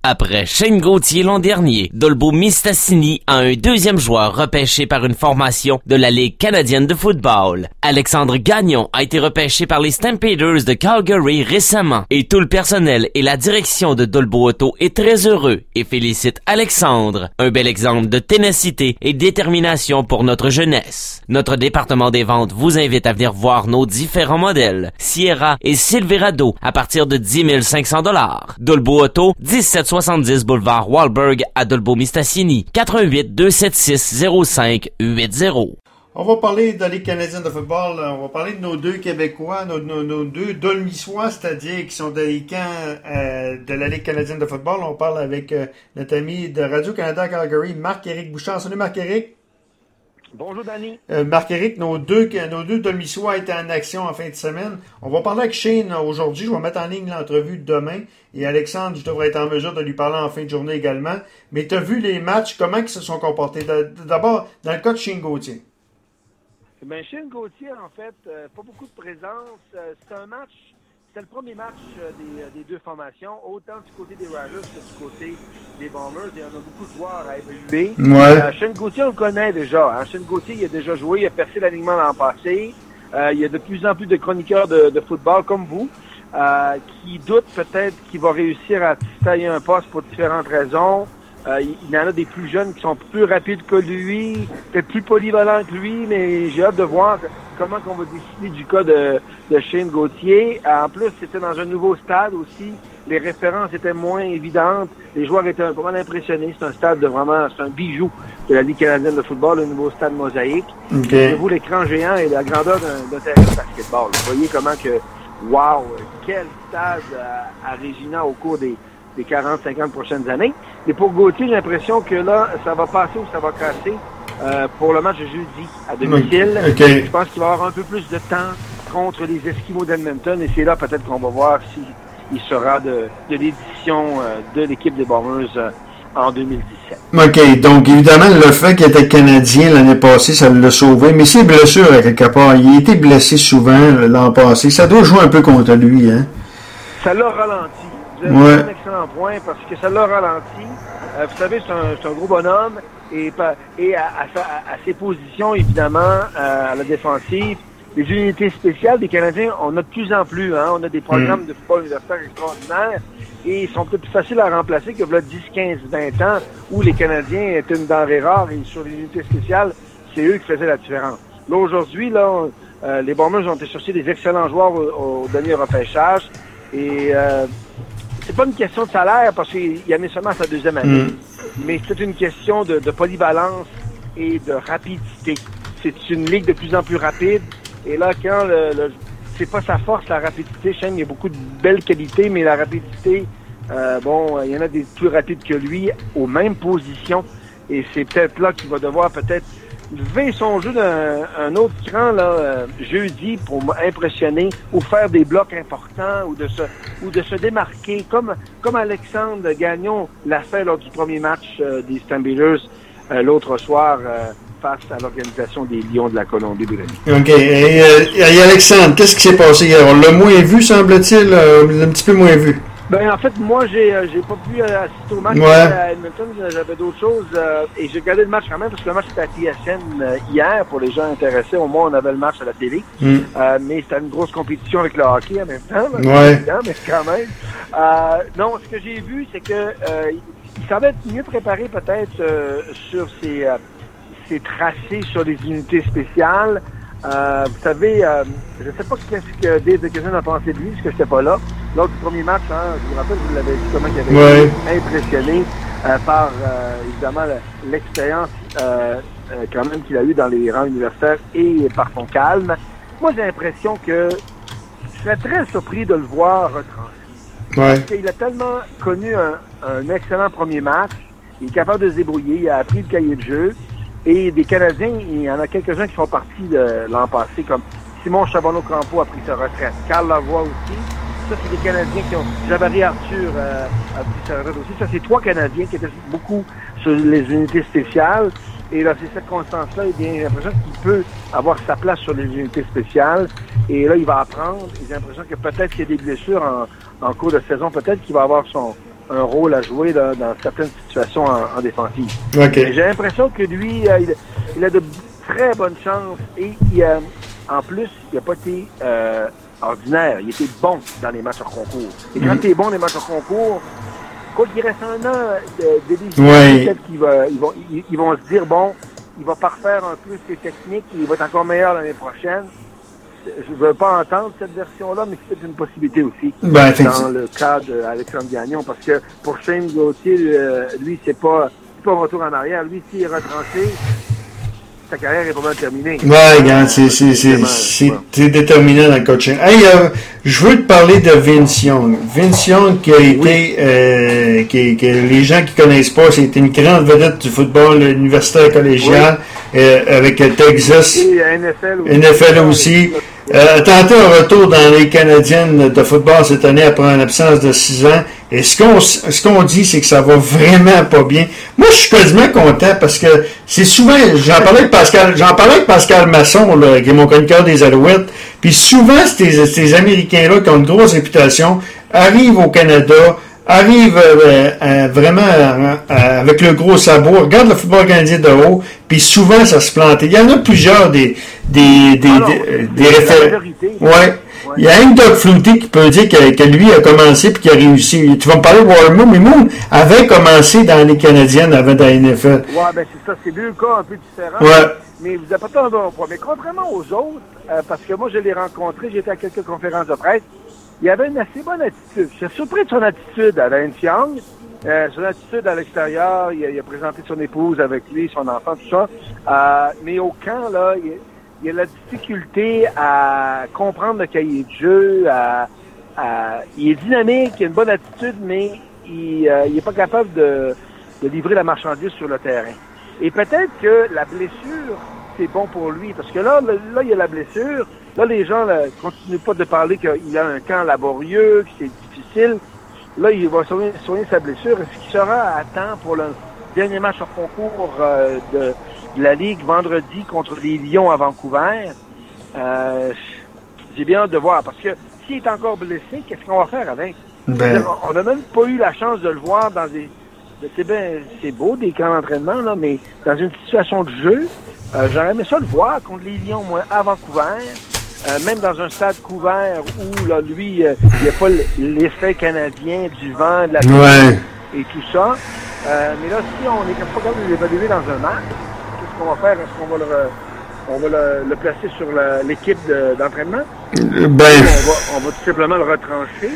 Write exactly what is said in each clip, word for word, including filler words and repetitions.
Après Shane Gauthier l'an dernier, Dolbeau-Mistassini a un deuxième joueur repêché par une formation de la Ligue canadienne de football. Alexandre Gagnon a été repêché par les Stampeders de Calgary récemment et tout le personnel et la direction de Dolbeau Auto est très heureux et félicite Alexandre. Un bel exemple de ténacité et détermination pour notre jeunesse. Notre département des ventes vous invite à venir voir nos différents modèles, Sierra et Silverado à partir de dix mille cinq cents dollars. Dolbeau Auto, dix-sept soixante-dix boulevard Wahlberg à Dolbeau-Mistassini, quatre un huit, deux sept six, zéro cinq huit zéro. On va parler de la Ligue canadienne de football. On va parler de nos deux Québécois, nos, nos, nos deux Dolmissois, c'est-à-dire qui sont des camps euh, de la Ligue canadienne de football. On parle avec euh, notre ami de Radio-Canada Calgary, Marc-Éric Bouchard. Salut Marc-Éric. Bonjour, Danny. Euh, Marc-Éric, nos deux, nos deux Dolmissois étaient en action en fin de semaine. On va parler avec Shane aujourd'hui. Je vais mettre en ligne l'entrevue de demain. Et Alexandre, je devrais être en mesure de lui parler en fin de journée également. Mais tu as vu les matchs, comment ils se sont comportés? D'abord, dans le cas de Shane Gauthier. Ben, Shane Gauthier, en fait, euh, pas beaucoup de présence. Euh, c'est un match, c'était le premier match euh, des, des deux formations, autant du côté des Riders que du côté des Bombers. Il y en a beaucoup de joueurs à évaluer. Ouais. Euh, Shane Gauthier, on le connaît déjà. Hein? Shane Gauthier, il a déjà joué, il a percé l'alignement l'an passé. Euh, il y a de plus en plus de chroniqueurs de, de football comme vous euh, qui doutent peut-être qu'il va réussir à tailler un poste pour différentes raisons. Euh, il y en a des plus jeunes qui sont plus rapides que lui, peut-être plus polyvalents que lui, mais j'ai hâte de voir comment on va décider du cas de, de Shane Gauthier. En plus, c'était dans un nouveau stade aussi. Les références étaient moins évidentes. Les joueurs étaient pas mal impressionnés. C'est un stade de vraiment, c'est un bijou de la Ligue canadienne de football, le nouveau stade Mosaïque. Okay. Vous l'écran géant et la grandeur d'un, d'un terrain de basketball. Vous voyez comment que, wow, quel stade à, à Regina au cours des des quarante cinquante prochaines années. Et pour Gauthier, j'ai l'impression que là, ça va passer ou ça va casser euh, pour le match de jeudi à domicile. Okay. Je pense qu'il va y avoir un peu plus de temps contre les Esquimaux d'Edmonton et c'est là peut-être qu'on va voir s'il sera de, de l'édition euh, de l'équipe des Bombers euh, en deux mille dix-sept. OK. Donc, évidemment, le fait qu'il était Canadien l'année passée, ça l'a sauvé. Mais ses blessures, à quelque part, il a été blessé souvent l'an passé. Ça doit jouer un peu contre lui, hein? Ça l'a ralenti. Vous avez ouais. un excellent point parce que ça l'a ralenti. Euh, vous savez, c'est un, c'est un gros bonhomme et, et à, à, sa, à ses positions, évidemment, euh, à la défensive, les unités spéciales des Canadiens, on a de plus en plus. Hein, on a des programmes mm. de football universitaire extraordinaires et ils sont peut-être plus faciles à remplacer que là, dix, quinze, vingt ans où les Canadiens étaient une denrée rare et sur les unités spéciales, c'est eux qui faisaient la différence. Là, aujourd'hui, là, euh, les Bombers ont été chercher des excellents joueurs au, au dernier repêchage et euh, c'est pas une question de salaire parce qu'il y en a seulement sa deuxième année, mm. mais c'est une question de, de polyvalence et de rapidité. C'est une ligue de plus en plus rapide et là, quand le, le c'est pas sa force, la rapidité, Shane, il y a beaucoup de belles qualités, mais la rapidité, euh, bon, il y en a des plus rapides que lui aux mêmes positions et c'est peut-être là qu'il va devoir peut-être lever son jeu d'un un autre cran là euh, jeudi pour impressionner ou faire des blocs importants ou de se ou de se démarquer comme comme Alexandre Gagnon l'a fait lors du premier match euh, des Stampeders euh, l'autre soir euh, face à l'organisation des Lions de la Colombie-Britannique. OK. Et, euh, et Alexandre, qu'est-ce qui s'est passé hier? On l'a moins vu, semble-t-il, euh, un petit peu moins vu. Ben en fait, moi, j'ai euh, j'ai pas pu euh, assister au match ouais. à Edmonton. J'avais d'autres choses euh, et j'ai regardé le match quand même parce que le match était à T S N euh, hier pour les gens intéressés. Au moins, on avait le match à la télé. Mm. Euh, mais c'était une grosse compétition avec le hockey en même temps. Là, ouais. Évident, mais quand même. Euh, non, ce que j'ai vu, c'est que euh, il semblait être mieux préparé peut-être euh, sur ses, euh, ses tracés sur les unités spéciales. Euh, vous savez, euh, je ne sais pas qu'est-ce que Dave Dickinson a pensé de lui, parce que j'étais pas là. Lors du premier match, hein, je vous rappelle, vous l'avez dit comment il avait ouais. été impressionné euh, par, euh, évidemment, l'expérience euh, euh, quand même qu'il a eue dans les rangs universitaires et par son calme. Moi, j'ai l'impression que je serais très surpris de le voir retransmis. Ouais. Parce qu'il a tellement connu un, un excellent premier match, il est capable de se débrouiller, il a appris le cahier de jeu. Et des Canadiens, il y en a quelques-uns qui font partie de l'an passé, comme Simon Chabonneau-Campeau a pris sa retraite, Carl Lavoie aussi. Ça, c'est des Canadiens qui ont... Javary Arthur euh, a pris sa retraite aussi. Ça, c'est trois Canadiens qui étaient beaucoup sur les unités spéciales. Et dans ces circonstances-là, eh bien, j'ai l'impression qu'il peut avoir sa place sur les unités spéciales. Et là, il va apprendre. Et j'ai l'impression que peut-être qu'il y a des blessures en, en cours de saison. Peut-être qu'il va avoir son, un rôle à jouer dans, dans certaines situations en, en défensive. Okay. J'ai l'impression que lui, euh, il, il a de très bonnes chances et il, euh, en plus, il n'a pas été euh, ordinaire. Il était bon dans les matchs hors concours. Et quand mm-hmm. tu es bon dans les matchs hors concours, quoi qu'il reste un an d'éligibilité, ouais. peut-être qu'ils va, ils vont, ils, ils vont se dire, bon, il va parfaire un peu ses techniques et il va être encore meilleur l'année prochaine. Je ne veux pas entendre cette version-là, mais c'est une possibilité aussi ben, dans le cas d'Alexandre Gagnon, parce que pour Shane Gauthier, euh, lui, c'est pas, c'est pas un retour en arrière. Lui, s'il est retranché, sa carrière est pas mal terminée. Ouais, regarde, c'est, c'est, c'est, c'est, c'est déterminant dans le coaching. Hey, euh, je veux te parler de Vince Young. Vince Young qui a été, oui. euh, qui, que les gens qui connaissent pas, c'était une grande vedette du football universitaire collégial, oui. euh, avec Texas. Et N F L aussi. N F L aussi. Euh, tenté un retour dans les Canadiennes de football cette année après une absence de six ans. Et ce qu'on, ce qu'on dit, c'est que ça va vraiment pas bien. Moi, je suis quasiment content parce que c'est souvent, j'en parlais avec Pascal, j'en parlais avec Pascal Masson, là, qui est mon chroniqueur des Alouettes. Puis souvent, ces, ces Américains-là qui ont une grosse réputation arrivent au Canada, arrivent euh, euh, vraiment euh, euh, avec le gros sabot, regardent le football canadien de haut, puis souvent ça se plante. Il y en a plusieurs des des des Alors, des, des référents. Ouais. Ouais. Il y a un Doug Flutie qui peut dire que, que lui a commencé puis qu'il a réussi. Tu vas me parler de Warren Moon, mais Moon avait commencé dans les Canadiennes avant dans la N F L. Ouais, ben c'est ça, c'est deux cas un peu différents. Ouais. Mais vous n'avez pas tant de point. Mais contrairement aux autres, euh, parce que moi je l'ai rencontré, j'ai été à quelques conférences de presse, il avait une assez bonne attitude. Je suis surpris de son attitude à Vince Young. Euh, son attitude à l'extérieur, il a, il a présenté son épouse avec lui, son enfant, tout ça. Euh, mais au camp, là, il, il a la difficulté à comprendre le cahier de jeu. À, à, il est dynamique, il a une bonne attitude, mais il euh, n'est pas capable de, de livrer la marchandise sur le terrain. Et peut-être que la blessure, c'est bon pour lui, parce que là, là, il y a la blessure. Là, les gens ne continuent pas de parler qu'il a un camp laborieux, que c'est difficile. Là, il va soigner, soigner sa blessure. Est-ce qu'il sera à temps pour le dernier match hors concours euh, de, de la Ligue vendredi contre les Lions à Vancouver? Euh, j'ai bien hâte de voir, parce que s'il est encore blessé, qu'est-ce qu'on va faire avec? Ben... On n'a même pas eu la chance de le voir dans des... C'est, ben, c'est beau, des camps d'entraînement, là, mais dans une situation de jeu, euh, j'aurais aimé ça le voir contre les Lions, moi, à Vancouver. Euh, même dans un stade couvert où, là, lui, euh, il n'y a pas l'effet canadien du vent, de la pluie ouais. et tout ça. Euh, mais là, si on n'est pas capable de l'évaluer dans un match, qu'est-ce qu'on va faire? Est-ce qu'on va le, on va le, le placer sur la, l'équipe de, d'entraînement? Ben... On va, on va tout simplement le retrancher.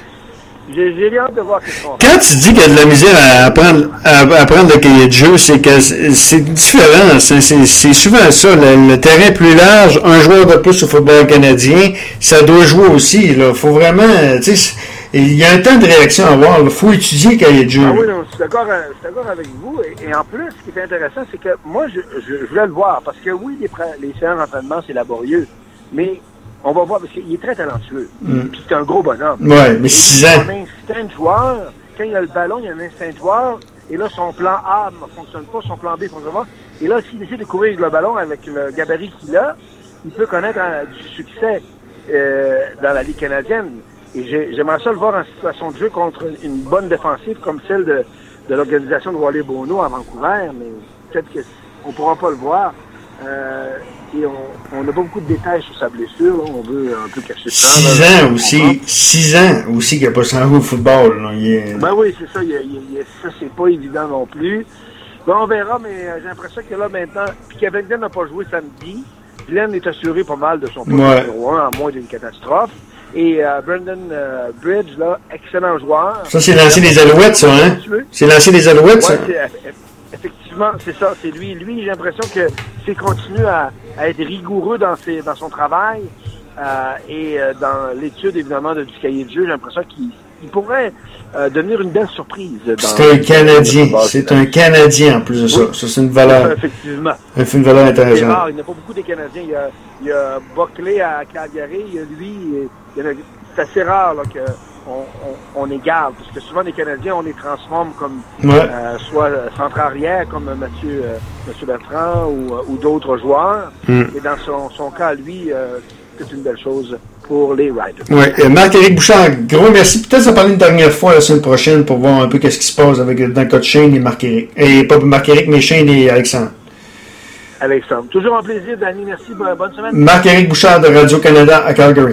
J'ai, j'ai hâte de voir ce qu'on Quand tu dis qu'il y a de la misère à apprendre, à apprendre le cahier de jeu, c'est que c'est différent. C'est, c'est, c'est souvent ça. Le, le terrain plus large, un joueur de plus au football canadien, ça doit jouer aussi. Il faut vraiment... Tu sais, il y a un temps de réaction à avoir. Il faut étudier le cahier de jeu. Ah oui, non, je suis d'accord, je suis d'accord avec vous. Et, et en plus, ce qui est intéressant, c'est que moi, je, je, je voulais le voir. Parce que oui, les, les séances d'entraînement, c'est laborieux. Mais... on va voir, parce qu'il est très talentueux. Mm. Puis c'est un gros bonhomme. Ouais, mais six ans. Il a un instinct de joueur. Quand il a le ballon, il a un instinct de joueur. Et là, son plan A ne fonctionne pas, son plan B ne fonctionne pas. Et là, s'il décide de courir avec le ballon avec le gabarit qu'il a, il peut connaître euh, du succès euh, dans la Ligue canadienne. Et j'ai, j'aimerais ça le voir en situation de jeu contre une bonne défensive comme celle de, de l'organisation de Wallis-Bono à Vancouver. Mais peut-être qu'on ne pourra pas le voir. Euh, et on n'a pas beaucoup de détails sur sa blessure, là. On veut un peu cacher ça. Six ans aussi, six ans aussi qu'il n'a pas s'en au football. Là. Il est... Ben oui, c'est ça, il, il, il, ça c'est pas évident non plus. Ben on verra, mais j'ai l'impression que là maintenant, puis Kevin Glenn n'a pas joué samedi, Glenn est assuré pas mal de son poste ouais. numéro un, à moins d'une catastrophe. Et euh, Brendan euh, Bridge, là, excellent joueur. Ça, c'est l'ancien des Alouettes, ça, hein? C'est l'ancien des Alouettes, ça? Ouais, c'est, effectivement, c'est ça, c'est lui. Lui, j'ai l'impression que s'il continue à, à être rigoureux dans, ses, dans son travail euh, et euh, dans l'étude, évidemment, de, du cahier de jeu, j'ai l'impression qu'il il pourrait euh, devenir une belle surprise. Dans c'est un Canadien. C'est un Canadien, en plus de ça. Oui. Ça, c'est une valeur. Effectivement. C'est une valeur intéressante. Rare, il n'y a pas beaucoup de Canadiens. Il y a, il y a Buckley à Calgary, il y a lui. Il y a, c'est assez rare là, qu'on on, on égale, parce que souvent les Canadiens, on les transforme comme ouais. euh, soit centre-arrière, comme Mathieu, euh, Mathieu Bertrand ou, ou d'autres joueurs. Mm. Et dans son, son cas, lui, euh, c'est une belle chose pour les Riders. Oui, euh, Marc-Éric Bouchard, gros merci. Peut-être ça parler une dernière fois la semaine prochaine pour voir un peu qu'est-ce qui se passe avec, dans le cas de Shane et Marc-Éric. Et pas Marc-Éric, mais Shane et Alexandre. Alexandre. Toujours un plaisir, Danny. Merci. Bonne semaine. Marc-Éric Bouchard de Radio-Canada à Calgary.